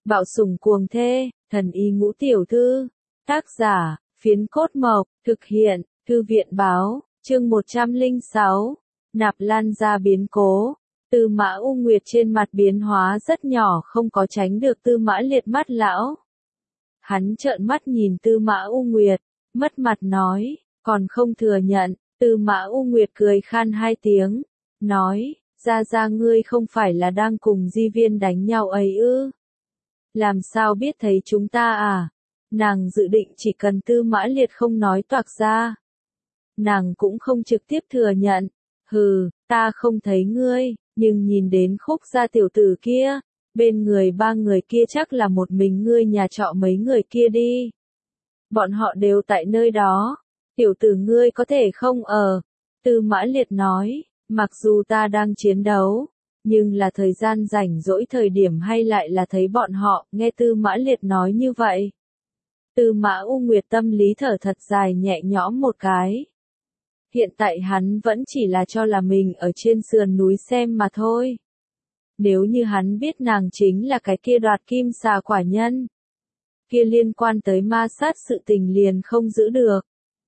Bạo sủng cuồng thê, thần y ngũ tiểu thư. Tác giả, Phiến Cốt Mộc, thực hiện, Thư viện báo, chương 106. Nạp Lan ra biến cố. Tư Mã U Nguyệt trên mặt biến hóa rất nhỏ, không có tránh được Tư Mã Liệt mắt lão. Hắn trợn mắt nhìn Tư Mã U Nguyệt, mất mặt nói, còn không thừa nhận. Tư Mã U Nguyệt cười khan hai tiếng, nói, ra ngươi không phải là đang cùng Di Viên đánh nhau ấy ư? Làm sao biết thấy chúng ta à? Nàng dự định chỉ cần Tư Mã Liệt không nói toạc ra, nàng cũng không trực tiếp thừa nhận. Hừ, ta không thấy ngươi, nhưng nhìn đến Khúc gia tiểu tử kia, bên người ba người kia chắc là một mình ngươi nhà trọ mấy người kia đi. Bọn họ đều tại nơi đó, tiểu tử ngươi có thể không ở. Tư Mã Liệt nói, mặc dù ta đang chiến đấu, nhưng là thời gian rảnh rỗi thời điểm hay lại là thấy bọn họ. Nghe Tư Mã Liệt nói như vậy, Tư Mã U Nguyệt tâm lý thở thật dài nhẹ nhõm một cái. Hiện tại hắn vẫn chỉ là cho là mình ở trên sườn núi xem mà thôi. Nếu như hắn biết nàng chính là cái kia đoạt kim xà quả nhân, kia liên quan tới ma sát sự tình liền không giữ được.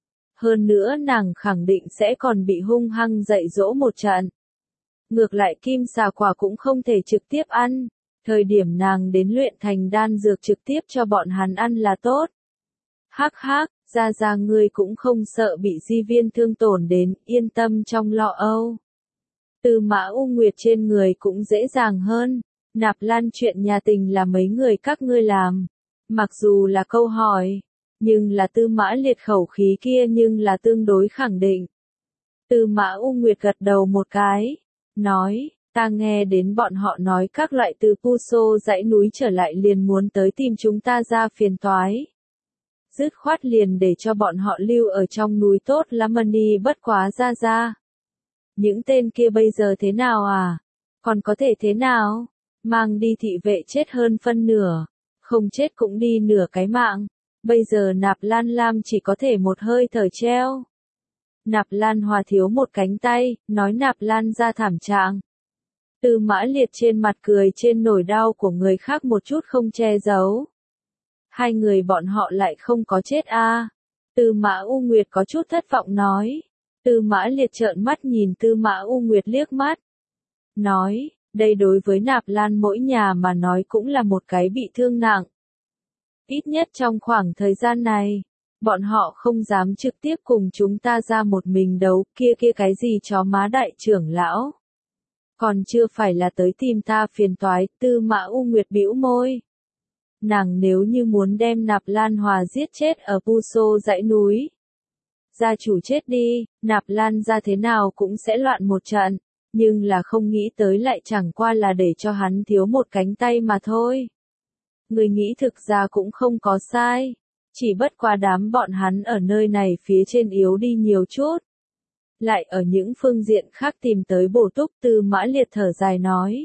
Hơn nữa nàng khẳng định sẽ còn bị hung hăng dạy dỗ một trận. Ngược lại kim xà quả cũng không thể trực tiếp ăn, thời điểm nàng đến luyện thành đan dược trực tiếp cho bọn hắn ăn là tốt. Hắc hắc, ra ngươi cũng không sợ bị Di Viên thương tổn đến, yên tâm trong lo âu. Tư Mã U Nguyệt trên người cũng dễ dàng hơn. Nạp Lan chuyện nhà tình là mấy người các ngươi làm. Mặc dù là câu hỏi, nhưng là Tư Mã Liệt khẩu khí kia nhưng là tương đối khẳng định. Tư Mã U Nguyệt gật đầu một cái, nói, ta nghe đến bọn họ nói các loại từ Puso dãy núi trở lại liền muốn tới tìm chúng ta ra phiền toái. Dứt khoát liền để cho bọn họ lưu ở trong núi tốt lắm đi, bất quá ra. Những tên kia bây giờ thế nào à? Còn có thể thế nào? Mang đi thị vệ chết hơn phân nửa, không chết cũng đi nửa cái mạng. Bây giờ Nạp Lan Lam chỉ có thể một hơi thở treo. Nạp Lan Hòa thiếu một cánh tay, nói Nạp Lan ra thảm trạng. Tư Mã Liệt trên mặt cười trên nỗi đau của người khác một chút không che giấu. Hai người bọn họ lại không có chết a. Tư Mã U Nguyệt có chút thất vọng nói. Tư Mã Liệt trợn mắt nhìn Tư Mã U Nguyệt liếc mắt. Nói, đây đối với Nạp Lan mỗi nhà mà nói cũng là một cái bị thương nặng. Ít nhất trong khoảng thời gian này, bọn họ không dám trực tiếp cùng chúng ta ra một mình đấu, kia cái gì chó má đại trưởng lão. Còn chưa phải là tới tìm ta phiền toái. Tư Mã U Nguyệt bĩu môi. Nàng nếu như muốn đem Nạp Lan Hòa giết chết ở Puso dãy núi, gia chủ chết đi, Nạp Lan ra thế nào cũng sẽ loạn một trận, nhưng là không nghĩ tới lại chẳng qua là để cho hắn thiếu một cánh tay mà thôi. Người nghĩ thực ra cũng không có sai, chỉ bất quá đám bọn hắn ở nơi này phía trên yếu đi nhiều chút. Lại ở những phương diện khác tìm tới bổ túc. Tư Mã Liệt thở dài nói.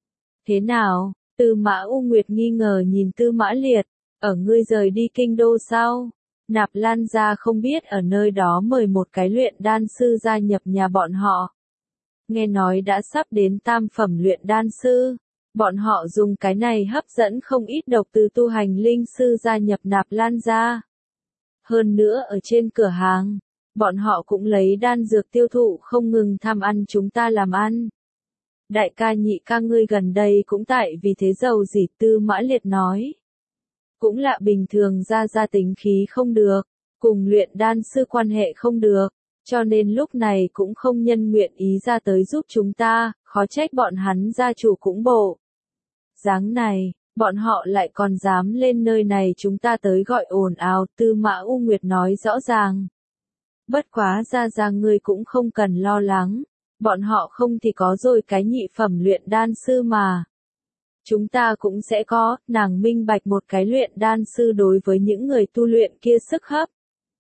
Thế nào? Tư Mã U Nguyệt nghi ngờ nhìn Tư Mã Liệt, ở ngươi rời đi kinh đô sao? Nạp Lan ra không biết ở nơi đó mời một cái luyện đan sư gia nhập nhà bọn họ. Nghe nói đã sắp đến tam phẩm luyện đan sư, bọn họ dùng cái này hấp dẫn không ít độc từ tu hành linh sư gia nhập Nạp Lan ra. Hơn nữa ở trên cửa hàng, bọn họ cũng lấy đan dược tiêu thụ không ngừng tham ăn chúng ta làm ăn. Đại ca nhị ca ngươi gần đây cũng tại vì thế giàu gì. Tư Mã Liệt nói. Cũng lạ bình thường ra tính khí không được, cùng luyện đan sư quan hệ không được, cho nên lúc này cũng không nhân nguyện ý ra tới giúp chúng ta, khó trách bọn hắn gia chủ cũng bộ. Dáng này, bọn họ lại còn dám lên nơi này chúng ta tới gọi ồn ào. Tư Mã U Nguyệt nói rõ ràng. Bất quá ra ngươi cũng không cần lo lắng. Bọn họ không thì có rồi cái nhị phẩm luyện đan sư mà. Chúng ta cũng sẽ có. Nàng minh bạch một cái luyện đan sư đối với những người tu luyện kia sức hấp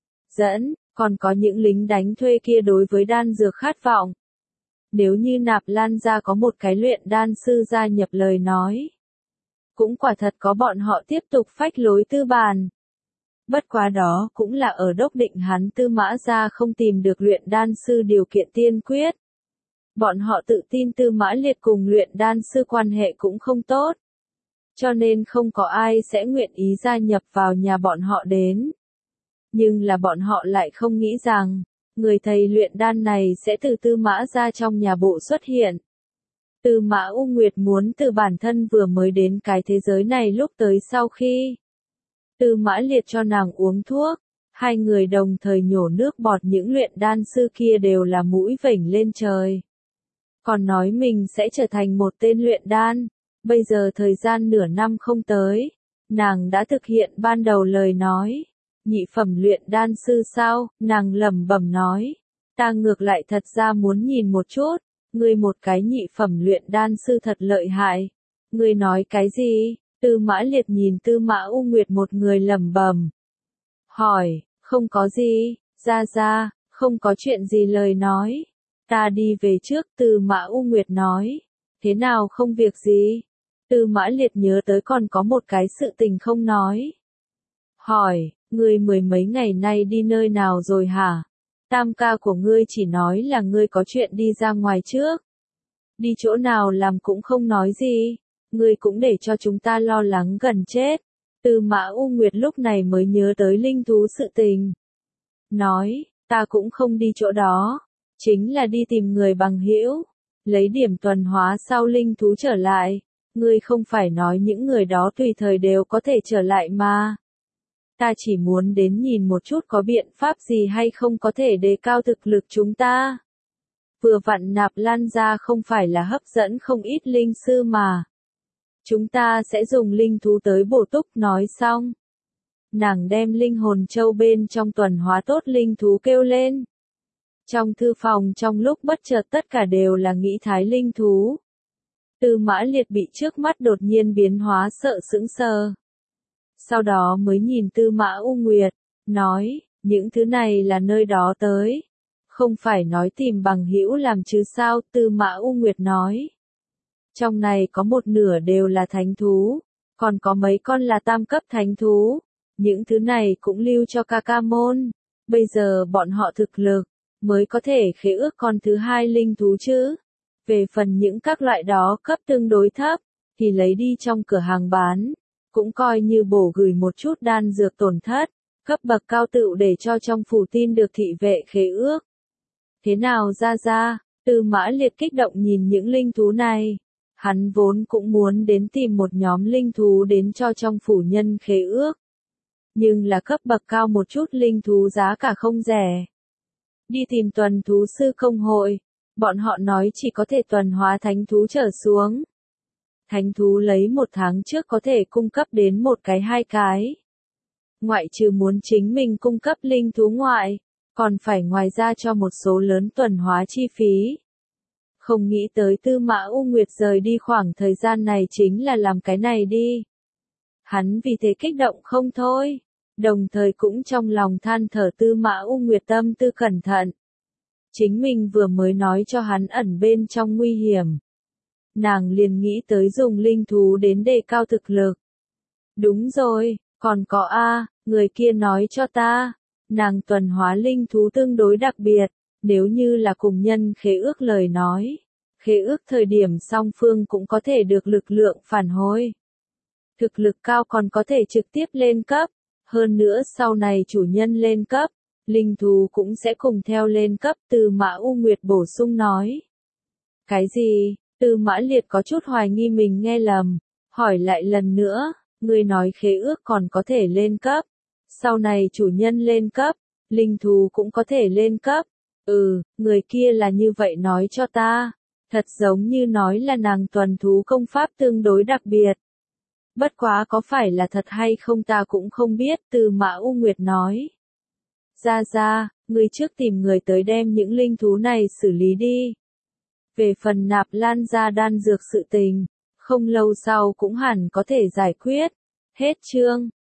dẫn, còn có những lính đánh thuê kia đối với đan dược khát vọng. Nếu như Nạp Lan ra có một cái luyện đan sư gia nhập lời nói, cũng quả thật có bọn họ tiếp tục phách lối tư bàn. Bất quá đó cũng là ở đốc định hắn Tư Mã ra không tìm được luyện đan sư điều kiện tiên quyết. Bọn họ tự tin Tư Mã Liệt cùng luyện đan sư quan hệ cũng không tốt. cho nên không có ai sẽ nguyện ý gia nhập vào nhà bọn họ đến. Nhưng là bọn họ lại không nghĩ rằng, người thầy luyện đan này sẽ từ Tư Mã ra trong nhà bộ xuất hiện. Tư Mã U Nguyệt muốn từ bản thân vừa mới đến cái thế giới này lúc tới sau khi Tư Mã Liệt cho nàng uống thuốc, hai người đồng thời nhổ nước bọt, những luyện đan sư kia đều là mũi vểnh lên trời. Còn nói mình sẽ trở thành một tên luyện đan, bây giờ thời gian nửa năm không tới, nàng đã thực hiện ban đầu lời nói. Nhị phẩm luyện đan sư sao, nàng lẩm bẩm nói, ta ngược lại thật ra muốn nhìn một chút, ngươi một cái nhị phẩm luyện đan sư thật lợi hại. Ngươi nói cái gì? Tư Mã Liệt nhìn Tư Mã U Nguyệt một người lẩm bẩm. Hỏi, không có gì, ra, không có chuyện gì lời nói. Ta đi về trước, Tư Mã U Nguyệt nói. Thế nào không việc gì? Tư Mã Liệt nhớ tới còn có một cái sự tình không nói. Hỏi, ngươi mười mấy ngày nay đi nơi nào rồi hả? Tam ca của ngươi chỉ nói là ngươi có chuyện đi ra ngoài trước. Đi chỗ nào làm cũng không nói gì. Ngươi cũng để cho chúng ta lo lắng gần chết. Tư Mã U Nguyệt lúc này mới nhớ tới linh thú sự tình. Nói, ta cũng không đi chỗ đó. Chính là đi tìm người bằng hữu, lấy điểm tuần hóa sau linh thú trở lại. Ngươi không phải nói những người đó tùy thời đều có thể trở lại mà. Ta chỉ muốn đến nhìn một chút có biện pháp gì hay không có thể đề cao thực lực chúng ta. Vừa vặn Nạp Lan gia không phải là hấp dẫn không ít linh sư mà. Chúng ta sẽ dùng linh thú tới bổ túc. Nói xong, nàng đem linh hồn châu bên trong tuần hóa tốt linh thú kêu lên. Trong thư phòng trong lúc bất chợt tất cả đều là nghĩ thái linh thú. Tư Mã Liệt bị trước mắt đột nhiên biến hóa sợ sững sờ. Sau đó mới nhìn Tư Mã U Nguyệt, nói, những thứ này là nơi đó tới. Không phải nói tìm bằng hữu làm chứ sao, Tư Mã U Nguyệt nói. Trong này có một nửa đều là thánh thú, còn có mấy con là tam cấp thánh thú. Những thứ này cũng lưu cho ca ca môn. Bây giờ bọn họ thực lực, mới có thể khế ước con thứ hai linh thú chứ. Về phần những các loại đó cấp tương đối thấp, thì lấy đi trong cửa hàng bán. Cũng coi như bổ gửi một chút đan dược tổn thất, cấp bậc cao tựu để cho trong phủ tin được thị vệ khế ước. Thế nào ra, Tư Mã Liệt kích động nhìn những linh thú này. Hắn vốn cũng muốn đến tìm một nhóm linh thú đến cho trong phủ nhân khế ước. Nhưng là cấp bậc cao một chút linh thú giá cả không rẻ. Đi tìm tuần thú sư công hội, bọn họ nói chỉ có thể tuần hóa thánh thú trở xuống. Thánh thú lấy một tháng trước có thể cung cấp đến một cái hai cái. Ngoại trừ muốn chính mình cung cấp linh thú ngoại, còn phải ngoài ra cho một số lớn tuần hóa chi phí. Không nghĩ tới Tư Mã U Nguyệt rời đi khoảng thời gian này chính là làm cái này đi. Hắn vì thế kích động không thôi, đồng thời cũng trong lòng than thở Tư Mã U Nguyệt tâm tư cẩn thận. Chính mình vừa mới nói cho hắn ẩn bên trong nguy hiểm. Nàng liền nghĩ tới dùng linh thú đến đề cao thực lực. Đúng rồi, còn có người kia nói cho ta, nàng tuần hóa linh thú tương đối đặc biệt, nếu như là cùng nhân khế ước lời nói, khế ước thời điểm song phương cũng có thể được lực lượng phản hồi. Thực lực cao còn có thể trực tiếp lên cấp, hơn nữa sau này chủ nhân lên cấp, linh thú cũng sẽ cùng theo lên cấp. Tư Mã U Nguyệt bổ sung nói. Cái gì? Tư Mã Liệt có chút hoài nghi mình nghe lầm, hỏi lại lần nữa, ngươi nói khế ước còn có thể lên cấp, sau này chủ nhân lên cấp, linh thú cũng có thể lên cấp. Người kia là như vậy nói cho ta, thật giống như nói là nàng tuần thú công pháp tương đối đặc biệt. Bất quá có phải là thật hay không ta cũng không biết. Tư Mã U Nguyệt nói. Ra, ngươi trước tìm người tới đem những linh thú này xử lý đi. Về phần Nạp Lan gia đan dược sự tình, không lâu sau cũng hẳn có thể giải quyết. Hết chương.